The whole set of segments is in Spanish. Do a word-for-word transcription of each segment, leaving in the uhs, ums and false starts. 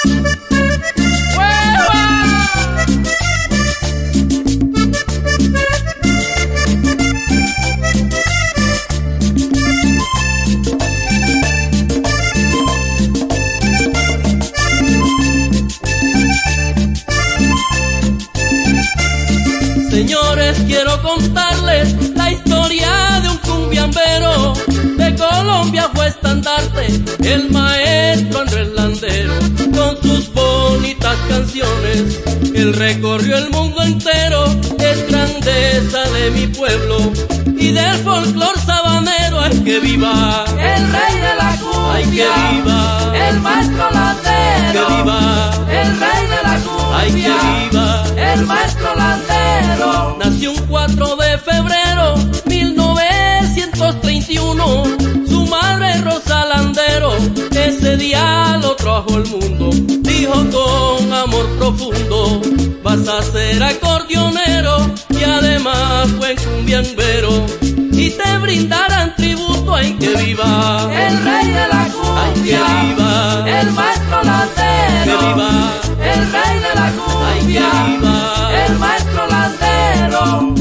Señores, quiero contarles la historia de un cumbiambero. De Colombia fue estandarte el maestro Andrés Landero. Con sus bonitas canciones él recorrió el mundo entero. Es grandeza de mi pueblo y del folclor sabanero. ¡Ay, que viva! El rey de la cumbia. ¡Ay, que viva! El maestro Landero. ¡Que viva! El rey de la cumbia. ¡Ay, que viva! El maestro Landero. Nació un cuatro de febrero mil novecientos treinta y uno. Su madre Rosa Landero ese día lo trajo al mundo. Dijo con amor profundo: vas a ser acordeonero y además buen cumbiambero, y te brindarán tributo. ¡Ay, que viva! El rey de la cumbia. ¡Ay, que viva! El maestro Landero. ¡Que viva! El rey de la cumbia. ¡Ay, que viva! El maestro Landero.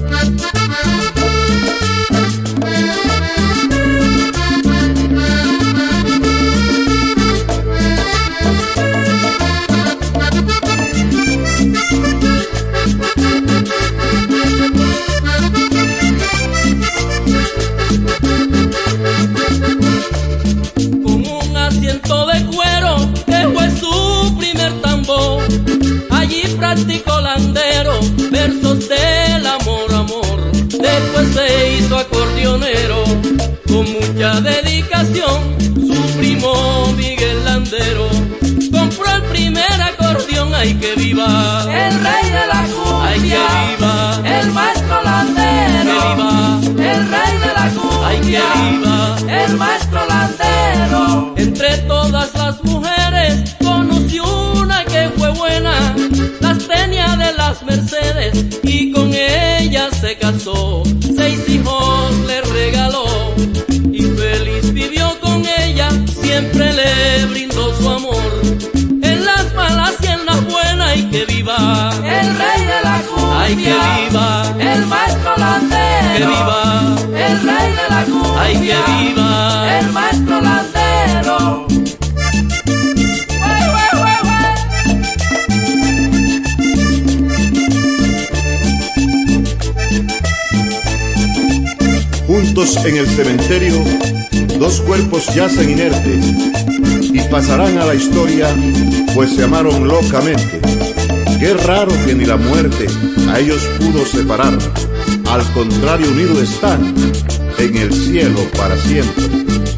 Con un asiento de cuero que fue su primer tambor, allí practicó Landero versos del amor, amor. Después se hizo acordeonero con mucha dedicación. Su primo Miguel Landero compró el primer acordeón. ¡Ay, que viva! El rey de la cumbia. ¡Ay, que viva! El maestro Landero. ¡Que viva! El rey de la cumbia. ¡Ay, que viva! El maestro Landero. Entre todas las mujeres conoció una que fue buena, las tenía de las Mercedes y con ella se casó. Seis hijos le regaló y feliz vivió con ella. Siempre le brindó su amor en las malas y en las buenas. ¡Y que viva! El rey de la cumbia. ¡Ay, que viva! El maestro Landero. ¡Que viva! El rey de la cumbia. ¡Ay, que viva! El maestro Landero. ¡Wey, wey, wey, wey! Juntos en el cementerio, dos cuerpos yacen inertes y pasarán a la historia, pues se amaron locamente. Qué raro que ni la muerte a ellos pudo separar, al contrario unidos están en el cielo para siempre.